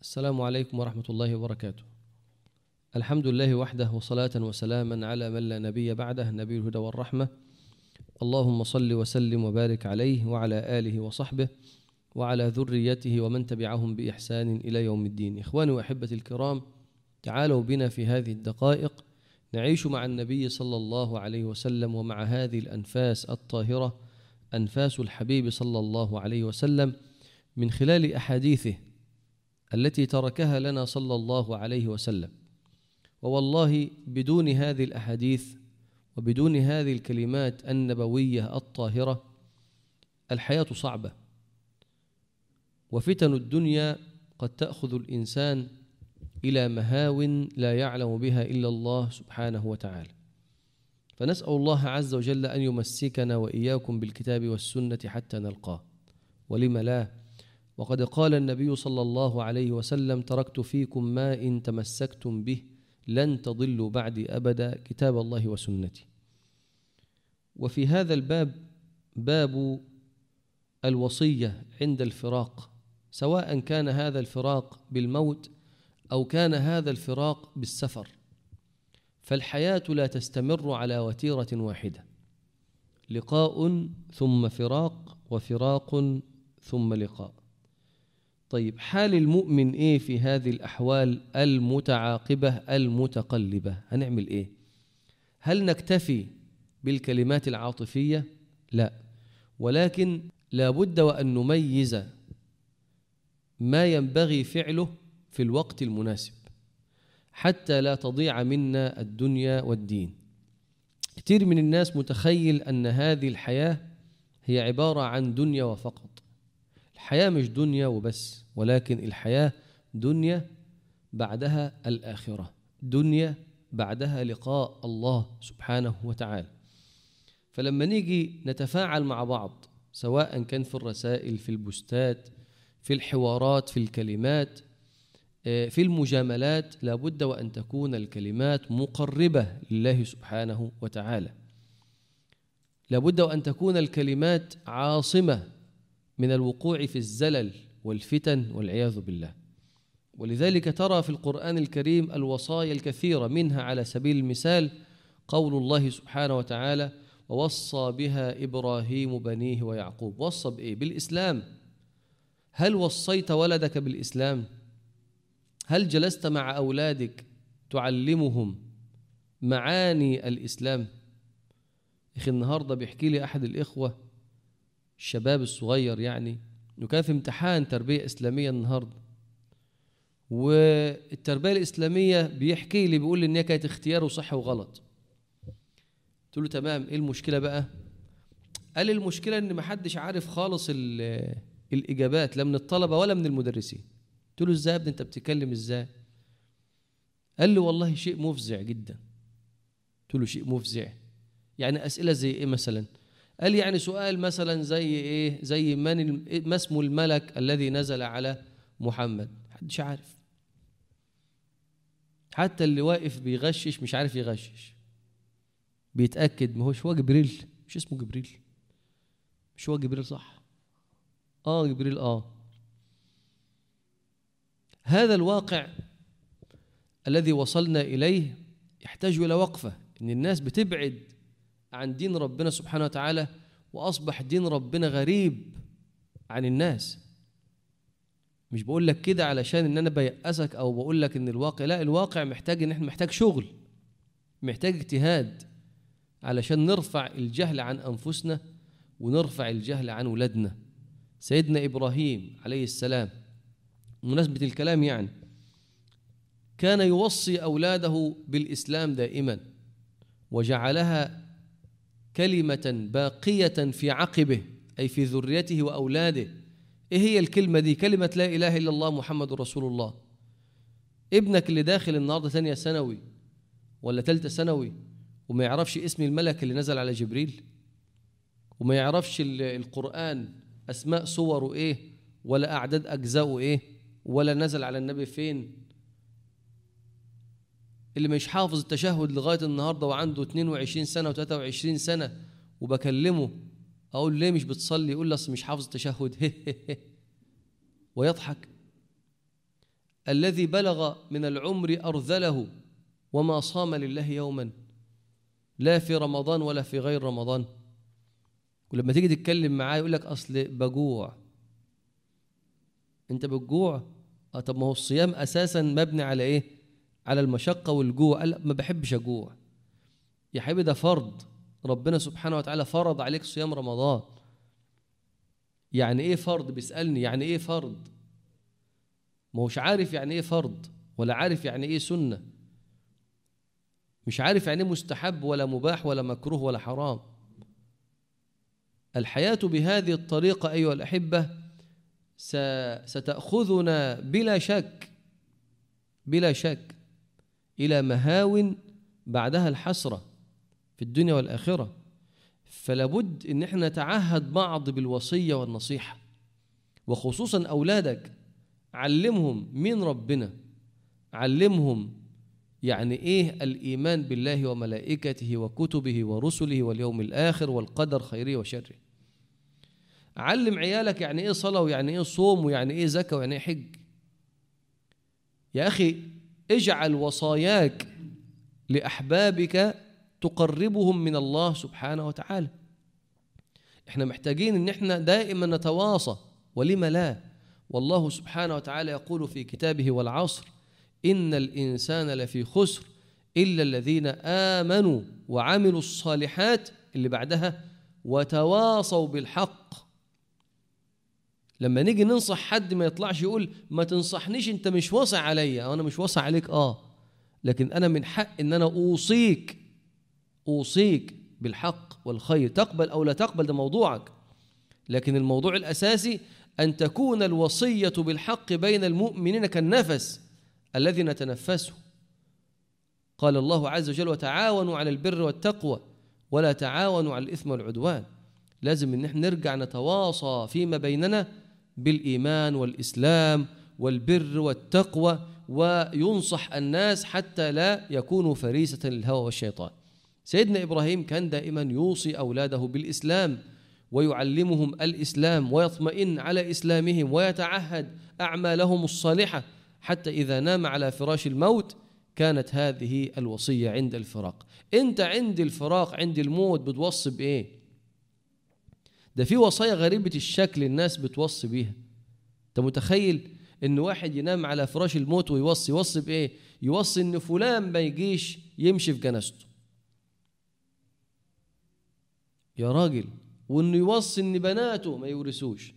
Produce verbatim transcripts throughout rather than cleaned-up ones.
السلام عليكم ورحمة الله وبركاته. الحمد لله وحده، وصلاة وسلاما على من لا نبي بعده، نبي الهدى والرحمة. اللهم صل وسلم وبارك عليه وعلى آله وصحبه وعلى ذريته ومن تبعهم بإحسان إلى يوم الدين. إخواني وأحبتي الكرام، تعالوا بنا في هذه الدقائق نعيش مع النبي صلى الله عليه وسلم ومع هذه الأنفاس الطاهرة، أنفاس الحبيب صلى الله عليه وسلم، من خلال أحاديثه التي تركها لنا صلى الله عليه وسلم. ووالله بدون هذه الأحاديث وبدون هذه الكلمات النبوية الطاهرة الحياة صعبة، وفتن الدنيا قد تأخذ الإنسان إلى مهاو لا يعلم بها إلا الله سبحانه وتعالى. فنسأل الله عز وجل أن يمسكنا وإياكم بالكتاب والسنة حتى نلقاه، ولم لا؟ وقد قال النبي صلى الله عليه وسلم: تركت فيكم ما إن تمسكتم به لن تضلوا بعدي أبدا، كتاب الله وسنتي. وفي هذا الباب باب الوصية عند الفراق، سواء كان هذا الفراق بالموت أو كان هذا الفراق بالسفر، فالحياة لا تستمر على وتيرة واحدة، لقاء ثم فراق وفراق ثم لقاء. طيب، حال المؤمن إيه في هذه الأحوال المتعاقبة المتقلبة؟ هنعمل إيه؟ هل نكتفي بالكلمات العاطفية؟ لا، ولكن لا بد وأن نميز ما ينبغي فعله في الوقت المناسب حتى لا تضيع منا الدنيا والدين. كثير من الناس متخيل أن هذه الحياة هي عبارة عن دنيا وفقط. الحياة مش دنيا وبس، ولكن الحياة دنيا بعدها الآخرة، دنيا بعدها لقاء الله سبحانه وتعالى. فلما نيجي نتفاعل مع بعض، سواء كان في الرسائل، في البوستات، في الحوارات، في الكلمات، في المجاملات، لابد وأن تكون الكلمات مقربة لله سبحانه وتعالى، لابد وأن تكون الكلمات عاصمة من الوقوع في الزلل والفتن والعياذ بالله. ولذلك ترى في القرآن الكريم الوصايا الكثيرة، منها على سبيل المثال قول الله سبحانه وتعالى: ووصى بها إبراهيم بنيه ويعقوب. وصى بإيه؟ بالإسلام. هل وصيت ولدك بالإسلام؟ هل جلست مع أولادك تعلمهم معاني الإسلام؟ أخي، النهاردة بيحكي لي أحد الإخوة الشباب الصغير، يعني إنه كان في امتحان تربية إسلامية النهاردة، والتربية الإسلامية بيحكي لي بيقول لي إن هي كانت اختيار وصح وغلط. قلت له تمام، إيه المشكلة بقى؟ قال لي المشكلة إن محدش عارف خالص الإجابات، لا من الطلبة ولا من المدرسين. قلت له إزاي يا ابني، أنت بتتكلم إزاي؟ قال لي والله شيء مفزع جدا. قلت له شيء مفزع يعني أسئلة زي إيه مثلا؟ قال لي يعني سؤال مثلا زي إيه؟ زي من ما اسم الملك الذي نزل على محمد؟ محدش عارف، حتى اللي واقف بيغشش مش عارف يغشش، بيتأكد ما هوش هو جبريل، مش اسمه جبريل، مش هو جبريل صح؟ آه جبريل. آه هذا الواقع الذي وصلنا إليه يحتاج إلى وقفة، إن الناس بتبعد عن دين ربنا سبحانه وتعالى، وأصبح دين ربنا غريب عن الناس. مش بقول لك كده علشان إن أنا بيأسك أو بقول لك إن الواقع، لا، الواقع محتاج إن إحنا محتاج شغل، محتاج اجتهاد علشان نرفع الجهل عن أنفسنا ونرفع الجهل عن ولادنا. سيدنا إبراهيم عليه السلام، مناسبة الكلام يعني، كان يوصي أولاده بالإسلام دائما، وجعلها كلمة باقية في عقبه، أي في ذريته وأولاده. إيه هي الكلمة دي؟ كلمة لا إله إلا الله محمد رسول الله. ابنك اللي داخل النهاردة ثانية ثانوي ولا ثالثة ثانوي وما يعرفش اسم الملك اللي نزل على جبريل، وما يعرفش القرآن أسماء صوره إيه، ولا أعداد أجزاؤه إيه، ولا نزل على النبي فين، اللي مش حافظ التشهد لغاية النهاردة وعنده اثنين وعشرين سنة وثلاثة وعشرين سنة، وبكلمه أقول ليه مش بتصلي؟ يقول لي أصل مش حافظ التشهد ويضحك. الذي بلغ من العمر أرذله وما صام لله يوما لا في رمضان ولا في غير رمضان، ولما تيجي تتكلم معاه يقول لك أصل بجوع. أنت بتجوع؟ آه طب ما هو الصيام أساسا مبني على إيه؟ على المشقة والجوع. قال ما بحبش أجوع. يا حبيبي ده فرض، ربنا سبحانه وتعالى فرض عليك صيام رمضان. يعني إيه فرض؟ بيسألني يعني إيه فرض؟ ما هوش عارف يعني إيه فرض، ولا عارف يعني إيه سنة، مش عارف يعني إيه مستحب ولا مباح ولا مكروه ولا حرام. الحياة بهذه الطريقة أيها الأحبة ستأخذنا بلا شك بلا شك إلى مهاو بعدها الحسرة في الدنيا والآخرة. فلابد إن احنا نتعهد بعض بالوصية والنصيحة، وخصوصا أولادك علمهم من ربنا، علمهم يعني إيه الإيمان بالله وملائكته وكتبه ورسله واليوم الآخر والقدر خيره وشره. علم عيالك يعني إيه صلاة ويعني إيه صوم ويعني إيه زكاة ويعني إيه حج. يا أخي اجعل وصاياك لأحبابك تقربهم من الله سبحانه وتعالى. احنا محتاجين ان احنا دائما نتواصى، ولما لا؟ والله سبحانه وتعالى يقول في كتابه والعصر إن الإنسان لفي خسر إلا الذين آمنوا وعملوا الصالحات اللي بعدها وتواصوا بالحق. لما نيجي ننصح حد ما يطلعش يقول ما تنصحنيش انت مش واصي عليا، أو أنا مش واصي عليك آه لكن أنا من حق إن أنا أوصيك أوصيك بالحق والخير، تقبل أو لا تقبل ده موضوعك، لكن الموضوع الأساسي أن تكون الوصية بالحق بين المؤمنين كالنفس الذي نتنفسه. قال الله عز وجل وتعاونوا على البر والتقوى ولا تعاونوا على الإثم والعدوان. لازم إن احنا نرجع نتواصى فيما بيننا بالإيمان والإسلام والبر والتقوى، وينصح الناس حتى لا يكونوا فريسة للهوى والشيطان. سيدنا إبراهيم كان دائما يوصي أولاده بالإسلام ويعلمهم الإسلام ويطمئن على إسلامهم ويتعهد أعمالهم الصالحة حتى إذا نام على فراش الموت كانت هذه الوصية عند الفراق. أنت عند الفراق عند الموت بتوصي بإيه؟ ده في وصايا غريبة الشكل الناس بتوصي بيها. أنت متخيل إن واحد ينام على فراش الموت ويوصي يوصي بإيه؟ يوصي إن فلان ما يجيش يمشي في جنازته يا راجل، وإنه يوصي إن بناته ما يورثوش،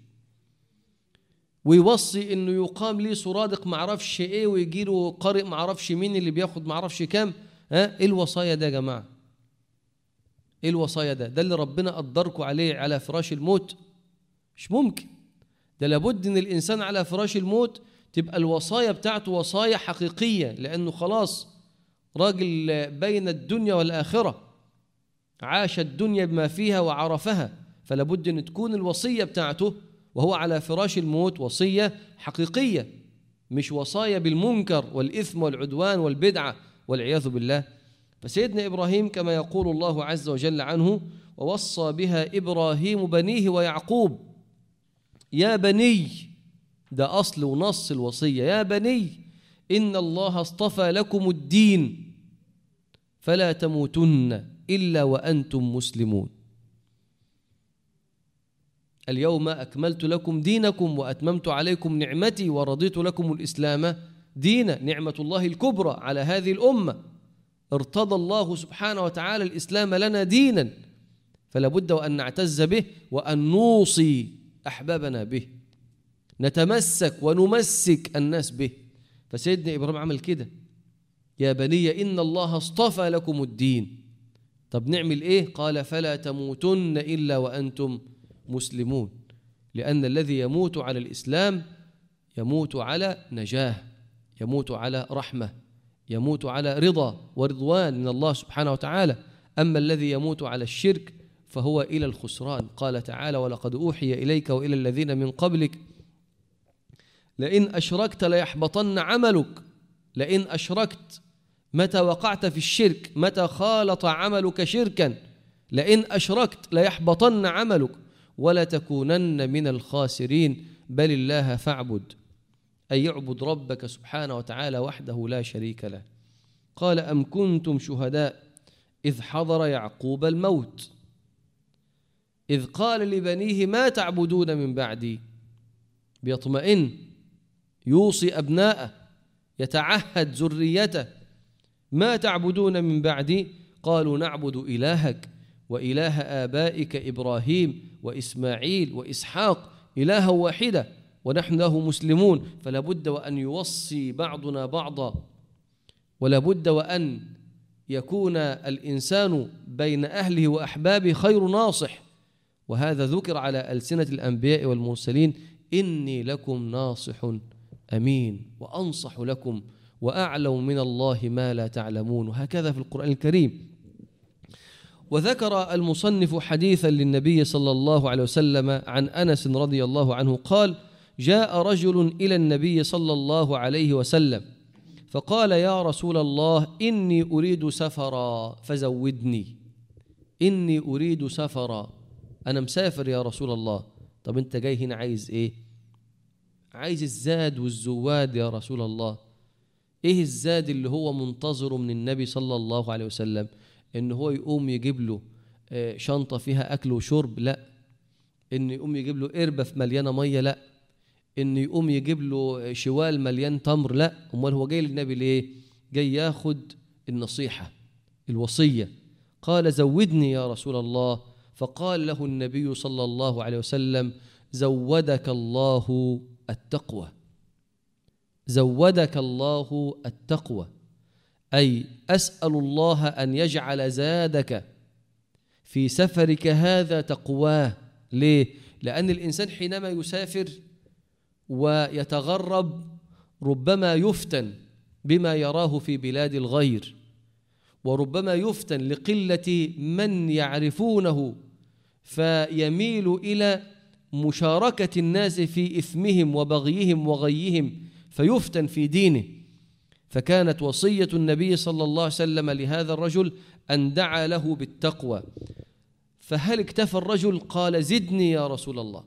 ويوصي إنه يقام ليه سرادق معرفش إيه ويجي له قارئ معرفش مين اللي بياخد معرفش كام. ها إيه الوصايا ده يا جماعة؟ إيه الوصايا ده؟ ده اللي ربنا قدركوا عليه على فراش الموت؟ مش ممكن. ده لابد إن الإنسان على فراش الموت تبقى الوصايا بتاعته وصايا حقيقية، لأنه خلاص راجل بين الدنيا والآخرة، عاش الدنيا بما فيها وعرفها، فلابد أن تكون الوصية بتاعته وهو على فراش الموت وصية حقيقية، مش وصايا بالمنكر والإثم والعدوان والبدعة والعياذ بالله. فسيدنا إبراهيم كما يقول الله عز وجل عنه ووصى بها إبراهيم بنيه ويعقوب. يا بني، ده أصل ونص الوصية، يا بني إن الله اصطفى لكم الدين فلا تموتن إلا وأنتم مسلمون. اليوم أكملت لكم دينكم وأتممت عليكم نعمتي ورضيت لكم الإسلام دينا. نعمة الله الكبرى على هذه الأمة، ارتضى الله سبحانه وتعالى الإسلام لنا دينا، فلا بد وأن نعتز به وأن نوصي أحبابنا به، نتمسك ونمسك الناس به. فسيدنا إبراهيم عمل كده، يا بني إن الله اصطفى لكم الدين. طب نعمل إيه؟ قال فلا تموتن إلا وأنتم مسلمون، لأن الذي يموت على الإسلام يموت على نجاة، يموت على رحمة، يموت على رضا ورضوان من الله سبحانه وتعالى. أما الذي يموت على الشرك فهو إلى الخسران. قال تعالى ولقد أوحي إليك وإلى الذين من قبلك لئن أشركت ليحبطن عملك. لئن أشركت، متى وقعت في الشرك، متى خالط عملك شركا، لئن أشركت ليحبطن عملك ولا تكونن من الخاسرين بل الله فاعبد. أن يعبد ربك سبحانه وتعالى وحده لا شريك له. قال أم كنتم شهداء إذ حضر يعقوب الموت إذ قال لبنيه ما تعبدون من بعدي، بيطمئن، يوصي أبناءه، يتعهد ذريته، ما تعبدون من بعدي؟ قالوا نعبد إلهك وإله آبائك إبراهيم وإسماعيل وإسحاق إلها واحدة ونحن له مسلمون. فلا بد وأن يوصي بعضنا بعضا، ولا بد وأن يكون الإنسان بين أهله وأحبابه خير ناصح، وهذا ذكر على ألسنة الأنبياء والمرسلين: إني لكم ناصح أمين وأنصح لكم وأعلم من الله ما لا تعلمون، وهكذا في القرآن الكريم. وذكر المصنف حديثا للنبي صلى الله عليه وسلم عن أنس رضي الله عنه قال: جاء رجل إلى النبي صلى الله عليه وسلم فقال: يا رسول الله إني أريد سفرا فزودني. إني أريد سفرا، أنا مسافر يا رسول الله. طب أنت جاي هنا عايز إيه؟ عايز الزاد والزواد يا رسول الله. إيه الزاد اللي هو منتظره من النبي صلى الله عليه وسلم؟ إن هو يقوم يجيب له شنطة فيها أكل وشرب؟ لا. إن يقوم يجيب له قربة في مليانة مية؟ لا. إن يقوم يجيب له شوال مليان تمر؟ لا. أمال هو جاي للنبي ليه؟ جاي ياخد النصيحة، الوصية. قال: زودني يا رسول الله. فقال له النبي صلى الله عليه وسلم: زودك الله التقوى. زودك الله التقوى، أي أسأل الله أن يجعل زادك في سفرك هذا تقواه. ليه؟ لأن الإنسان حينما يسافر ويتغرب ربما يفتن بما يراه في بلاد الغير، وربما يفتن لقلة من يعرفونه فيميل إلى مشاركة الناس في إثمهم وبغيهم وغيهم فيفتن في دينه. فكانت وصية النبي صلى الله عليه وسلم لهذا الرجل أن دعا له بالتقوى. فهل اكتفى الرجل؟ قال: زدني يا رسول الله،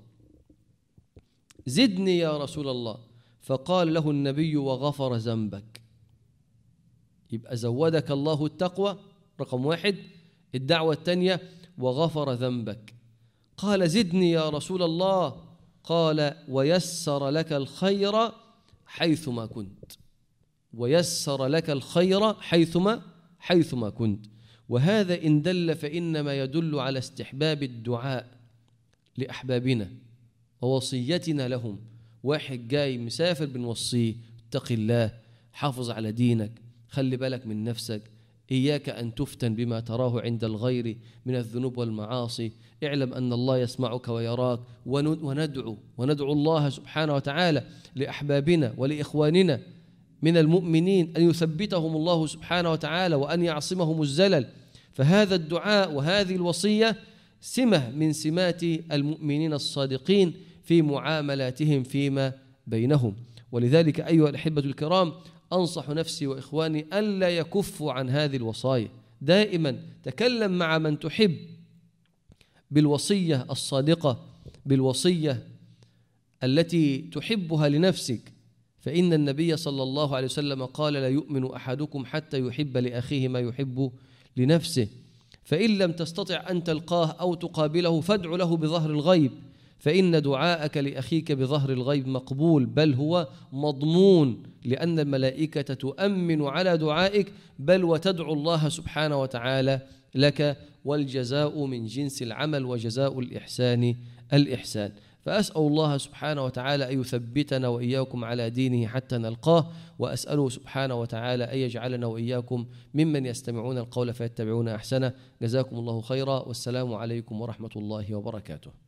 زدني يا رسول الله. فقال له النبي: وغفر ذنبك. يبقى زودك الله التقوى رقم واحد. الدعوة الثانية: وغفر ذنبك. قال: زدني يا رسول الله. قال: ويسر لك الخير حيثما كنت. ويسر لك الخير حيثما حيثما كنت. وهذا إن دل فإنما يدل على استحباب الدعاء لأحبابنا ووصيتنا لهم. واحد جاي مسافر بنوصيه: اتق الله، حافظ على دينك، خلي بالك من نفسك، إياك أن تفتن بما تراه عند الغير من الذنوب والمعاصي، اعلم أن الله يسمعك ويراك. وندعو وندعو الله سبحانه وتعالى لأحبابنا ولإخواننا من المؤمنين أن يثبتهم الله سبحانه وتعالى وأن يعصمهم الزلل. فهذا الدعاء وهذه الوصية سمة من سمات المؤمنين الصادقين في معاملاتهم فيما بينهم. ولذلك أيها الأحبة الكرام، أنصح نفسي وإخواني ألا يكفوا عن هذه الوصايا. دائما تكلم مع من تحب بالوصية الصادقة، بالوصية التي تحبها لنفسك. فإن النبي صلى الله عليه وسلم قال: لا يؤمن أحدكم حتى يحب لأخيه ما يحب لنفسه. فإن لم تستطع أن تلقاه أو تقابله فادع له بظهر الغيب، فإن دعاءك لأخيك بظهر الغيب مقبول، بل هو مضمون، لأن الملائكة تؤمن على دعائك، بل وتدعو الله سبحانه وتعالى لك، والجزاء من جنس العمل، وجزاء الإحسان الإحسان. فأسأل الله سبحانه وتعالى أن يثبتنا وإياكم على دينه حتى نلقاه، وأسأله سبحانه وتعالى أن يجعلنا وإياكم ممن يستمعون القول فيتبعون أحسنه. جزاكم الله خيرا، والسلام عليكم ورحمة الله وبركاته.